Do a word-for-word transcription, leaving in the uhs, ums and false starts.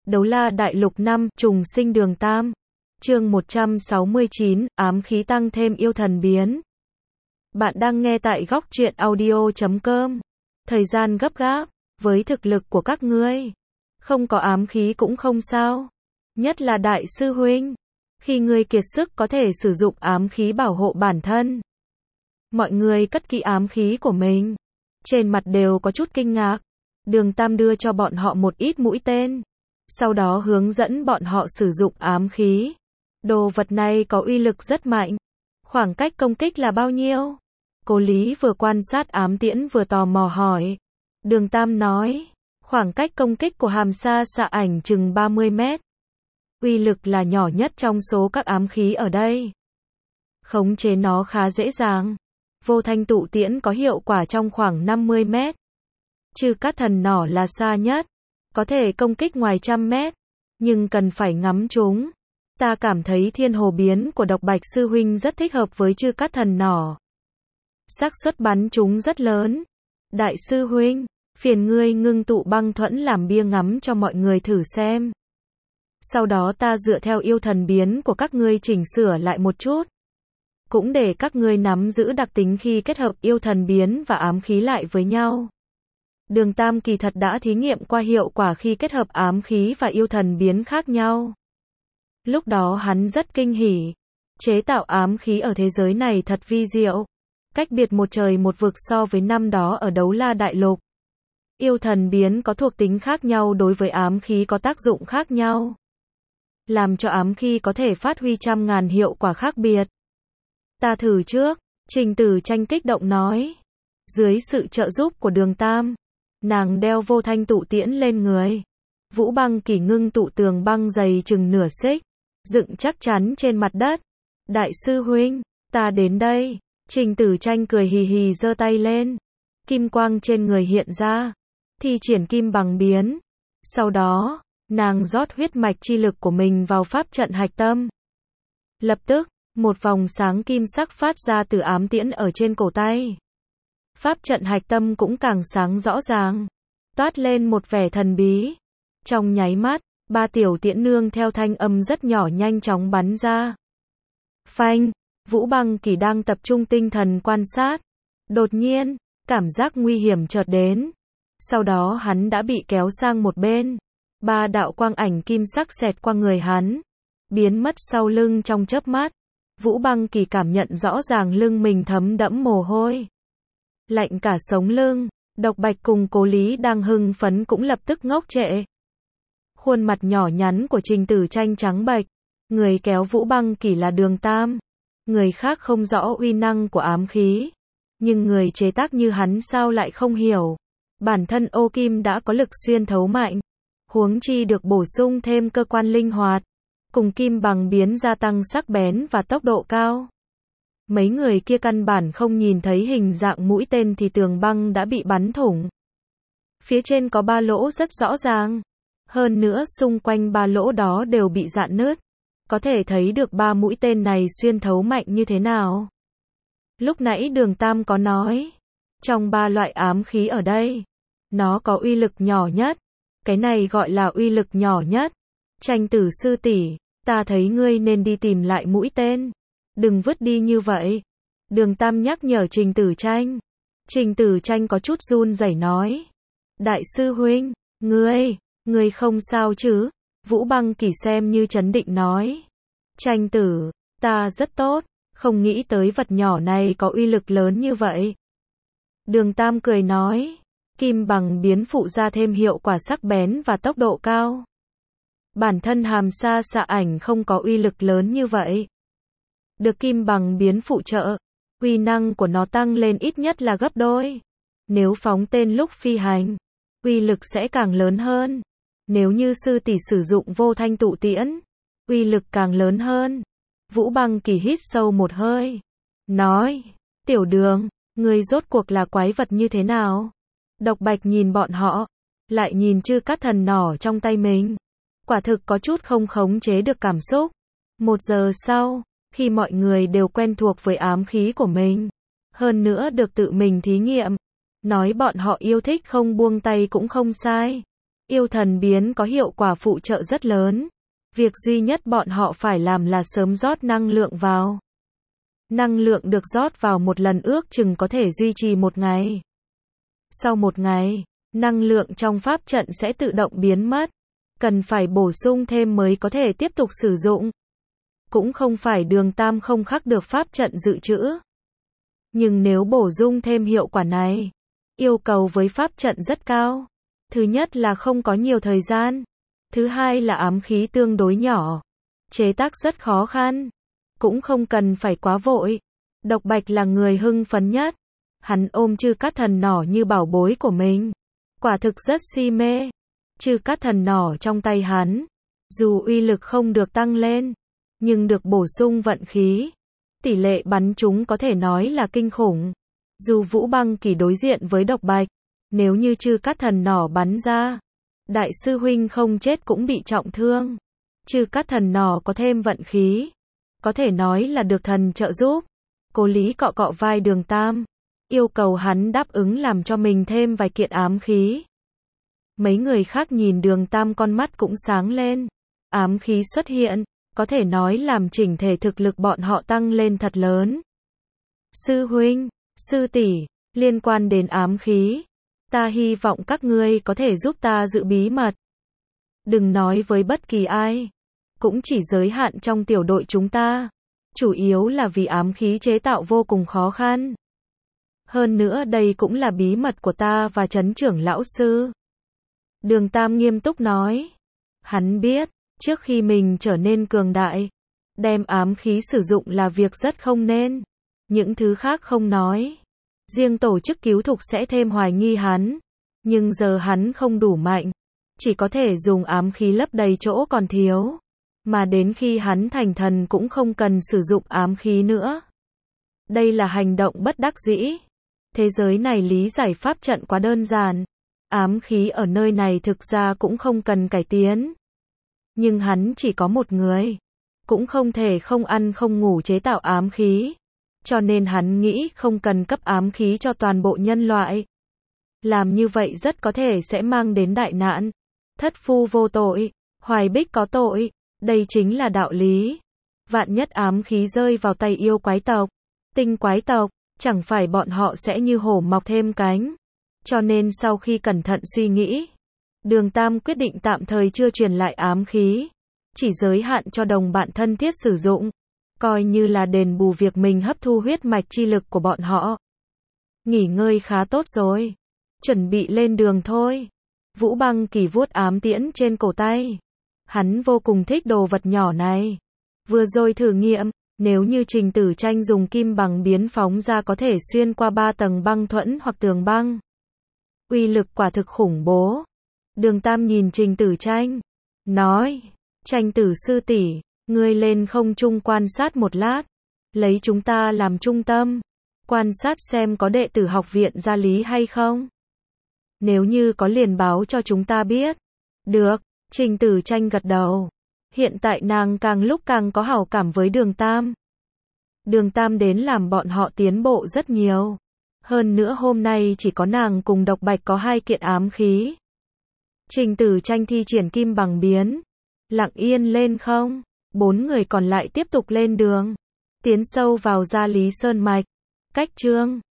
Đấu La Đại Lục năm, Trùng Sinh Đường Tam. Chương một trăm sáu mươi chín, ám khí tăng thêm yêu thần biến. Bạn đang nghe tại góc truyện audio chấm com. Thời gian gấp gáp, với thực lực của các ngươi, không có ám khí cũng không sao. Nhất là đại sư huynh, khi ngươi kiệt sức có thể sử dụng ám khí bảo hộ bản thân. Mọi người cất kỹ ám khí của mình, trên mặt đều có chút kinh ngạc. Đường Tam đưa cho bọn họ một ít mũi tên, sau đó hướng dẫn bọn họ sử dụng ám khí. Đồ vật này có uy lực rất mạnh. Khoảng cách công kích là bao nhiêu? Cố Lý vừa quan sát ám tiễn vừa tò mò hỏi. Đường Tam nói, khoảng cách công kích của hàm sa xạ ảnh chừng ba mươi mét. Uy lực là nhỏ nhất trong số các ám khí ở đây. Khống chế nó khá dễ dàng. Vô thanh tụ tiễn có hiệu quả trong khoảng năm mươi mét. Trừ Cát Thần Nỏ là xa nhất, có thể công kích ngoài trăm mét, nhưng cần phải ngắm chúng. Ta cảm thấy Thiên Hồ biến của Độc Bạch sư huynh rất thích hợp với Trư Cát Thần Nỏ. Xác suất bắn chúng rất lớn. Đại sư huynh, phiền ngươi ngưng tụ băng thuẫn làm bia ngắm cho mọi người thử xem. Sau đó ta dựa theo yêu thần biến của các ngươi chỉnh sửa lại một chút. Cũng để các ngươi nắm giữ đặc tính khi kết hợp yêu thần biến và ám khí lại với nhau. Đường Tam kỳ thật đã thí nghiệm qua hiệu quả khi kết hợp ám khí và yêu thần biến khác nhau. Lúc đó hắn rất kinh hỉ. Chế tạo ám khí ở thế giới này thật vi diệu. Cách biệt một trời một vực so với năm đó ở Đấu La Đại Lục. Yêu thần biến có thuộc tính khác nhau đối với ám khí có tác dụng khác nhau. Làm cho ám khí có thể phát huy trăm ngàn hiệu quả khác biệt. Ta thử trước, Trình Tử Tranh kích động nói. Dưới sự trợ giúp của Đường Tam, nàng đeo vô thanh tụ tiễn lên người. Vũ Băng Kỳ ngưng tụ tường băng dày chừng nửa xích, dựng chắc chắn trên mặt đất. Đại sư huynh, ta đến đây. Trình Tử Tranh cười hì hì giơ tay lên. Kim quang trên người hiện ra, thi triển kim bằng biến. Sau đó, nàng rót huyết mạch chi lực của mình vào pháp trận hạch tâm. Lập tức, một vòng sáng kim sắc phát ra từ ám tiễn ở trên cổ tay. Pháp trận hạch tâm cũng càng sáng rõ ràng, toát lên một vẻ thần bí. Trong nháy mắt, ba tiểu tiễn nương theo thanh âm rất nhỏ nhanh chóng bắn ra. Phanh, Vũ Băng Kỳ đang tập trung tinh thần quan sát. Đột nhiên, cảm giác nguy hiểm chợt đến. Sau đó hắn đã bị kéo sang một bên. Ba đạo quang ảnh kim sắc xẹt qua người hắn, biến mất sau lưng trong chớp mắt. Vũ Băng Kỳ cảm nhận rõ ràng lưng mình thấm đẫm mồ hôi. Lạnh cả sống lưng. Độc Bạch cùng Cố Lý đang hưng phấn cũng lập tức ngốc trệ. Khuôn mặt nhỏ nhắn của Trình Tử Tranh trắng bệch. Người kéo Vũ Băng Kỳ là Đường Tam. Người khác không rõ uy năng của ám khí, nhưng người chế tác như hắn sao lại không hiểu. Bản thân ô kim đã có lực xuyên thấu mạnh, huống chi được bổ sung thêm cơ quan linh hoạt, cùng kim bằng biến gia tăng sắc bén và tốc độ cao. Mấy người kia căn bản không nhìn thấy hình dạng mũi tên thì tường băng đã bị bắn thủng. Phía trên có ba lỗ rất rõ ràng. Hơn nữa xung quanh ba lỗ đó đều bị rạn nứt. Có thể thấy được ba mũi tên này xuyên thấu mạnh như thế nào. Lúc nãy Đường Tam có nói, trong ba loại ám khí ở đây, nó có uy lực nhỏ nhất. Cái này gọi là uy lực nhỏ nhất. Tranh Tử sư tỷ, ta thấy ngươi nên đi tìm lại mũi tên. Đừng vứt đi như vậy. Đường Tam nhắc nhở Trình Tử Tranh. Trình Tử Tranh có chút run rẩy nói. Đại sư huynh, ngươi, ngươi không sao chứ? Vũ Băng Kỳ xem như trấn định nói. Tranh tử, ta rất tốt, không nghĩ tới vật nhỏ này có uy lực lớn như vậy. Đường Tam cười nói. Kim bằng biến phụ ra thêm hiệu quả sắc bén và tốc độ cao. Bản thân hàm sa xạ ảnh không có uy lực lớn như vậy. Được kim bằng biến phụ trợ, uy năng của nó tăng lên ít nhất là gấp đôi. Nếu phóng tên lúc phi hành, uy lực sẽ càng lớn hơn. Nếu như sư tỷ sử dụng vô thanh tụ tiễn, uy lực càng lớn hơn. Vũ Băng Kỳ hít sâu một hơi, nói, Tiểu Đường, ngươi rốt cuộc là quái vật như thế nào? Độc Bạch nhìn bọn họ, lại nhìn Trư Cát Thần Nỏ trong tay mình. Quả thực có chút không khống chế được cảm xúc. Một giờ sau, khi mọi người đều quen thuộc với ám khí của mình, hơn nữa được tự mình thí nghiệm, nói bọn họ yêu thích không buông tay cũng không sai. Yêu thần biến có hiệu quả phụ trợ rất lớn. Việc duy nhất bọn họ phải làm là sớm rót năng lượng vào. Năng lượng được rót vào một lần ước chừng có thể duy trì một ngày. Sau một ngày, năng lượng trong pháp trận sẽ tự động biến mất. Cần phải bổ sung thêm mới có thể tiếp tục sử dụng. Cũng không phải Đường Tam không khắc được pháp trận dự trữ. Nhưng nếu bổ sung thêm hiệu quả này, yêu cầu với pháp trận rất cao. Thứ nhất là không có nhiều thời gian. Thứ hai là ám khí tương đối nhỏ. Chế tác rất khó khăn. Cũng không cần phải quá vội. Độc Bạch là người hưng phấn nhất. Hắn ôm Chư Cát Thần Nỏ như bảo bối của mình. Quả thực rất si mê. Chư Cát Thần Nỏ trong tay hắn. Dù uy lực không được tăng lên, nhưng được bổ sung vận khí. Tỷ lệ bắn chúng có thể nói là kinh khủng. Dù Vũ Băng Kỳ đối diện với Độc Bạch, nếu như Chư Cát Thần Nỏ bắn ra, đại sư huynh không chết cũng bị trọng thương. Chư Cát Thần Nỏ có thêm vận khí, có thể nói là được thần trợ giúp. Cố Lý cọ cọ vai Đường Tam, yêu cầu hắn đáp ứng làm cho mình thêm vài kiện ám khí. Mấy người khác nhìn Đường Tam con mắt cũng sáng lên. Ám khí xuất hiện, có thể nói làm chỉnh thể thực lực bọn họ tăng lên thật lớn. Sư huynh, sư tỷ, liên quan đến ám khí, ta hy vọng các ngươi có thể giúp ta giữ bí mật. Đừng nói với bất kỳ ai. Cũng chỉ giới hạn trong tiểu đội chúng ta. Chủ yếu là vì ám khí chế tạo vô cùng khó khăn. Hơn nữa đây cũng là bí mật của ta và Trấn trưởng lão sư. Đường Tam nghiêm túc nói. Hắn biết, trước khi mình trở nên cường đại, đem ám khí sử dụng là việc rất không nên. Những thứ khác không nói. Riêng tổ chức cứu thục sẽ thêm hoài nghi hắn. Nhưng giờ hắn không đủ mạnh. Chỉ có thể dùng ám khí lấp đầy chỗ còn thiếu. Mà đến khi hắn thành thần cũng không cần sử dụng ám khí nữa. Đây là hành động bất đắc dĩ. Thế giới này lý giải pháp trận quá đơn giản. Ám khí ở nơi này thực ra cũng không cần cải tiến. Nhưng hắn chỉ có một người. Cũng không thể không ăn không ngủ chế tạo ám khí. Cho nên hắn nghĩ không cần cấp ám khí cho toàn bộ nhân loại. Làm như vậy rất có thể sẽ mang đến đại nạn. Thất phu vô tội, Hoài Bích có tội. Đây chính là đạo lý. Vạn nhất ám khí rơi vào tay yêu quái tộc, tinh quái tộc, chẳng phải bọn họ sẽ như hổ mọc thêm cánh. Cho nên sau khi cẩn thận suy nghĩ, Đường Tam quyết định tạm thời chưa truyền lại ám khí. Chỉ giới hạn cho đồng bạn thân thiết sử dụng. Coi như là đền bù việc mình hấp thu huyết mạch chi lực của bọn họ. Nghỉ ngơi khá tốt rồi. Chuẩn bị lên đường thôi. Vũ Băng Kỳ vuốt ám tiễn trên cổ tay. Hắn vô cùng thích đồ vật nhỏ này. Vừa rồi thử nghiệm, nếu như Trình Tử Tranh dùng kim bằng biến phóng ra có thể xuyên qua ba tầng băng thuẫn hoặc tường băng. Uy lực quả thực khủng bố. Đường Tam nhìn Trình Tử Tranh, nói, Tranh Tử sư tỷ, ngươi lên không trung quan sát một lát, lấy chúng ta làm trung tâm, quan sát xem có đệ tử học viện gia lý hay không. Nếu như có liền báo cho chúng ta biết. Được. Trình Tử Tranh gật đầu. Hiện tại nàng càng lúc càng có hảo cảm với Đường Tam. Đường Tam đến làm bọn họ tiến bộ rất nhiều. Hơn nữa hôm nay chỉ có nàng cùng Độc Bạch có hai kiện ám khí. Trình Tử Tranh thi triển kim bằng biến. Lặng yên lên không. Bốn người còn lại tiếp tục lên đường. Tiến sâu vào Gia Lý Sơn Mạch. Cách chương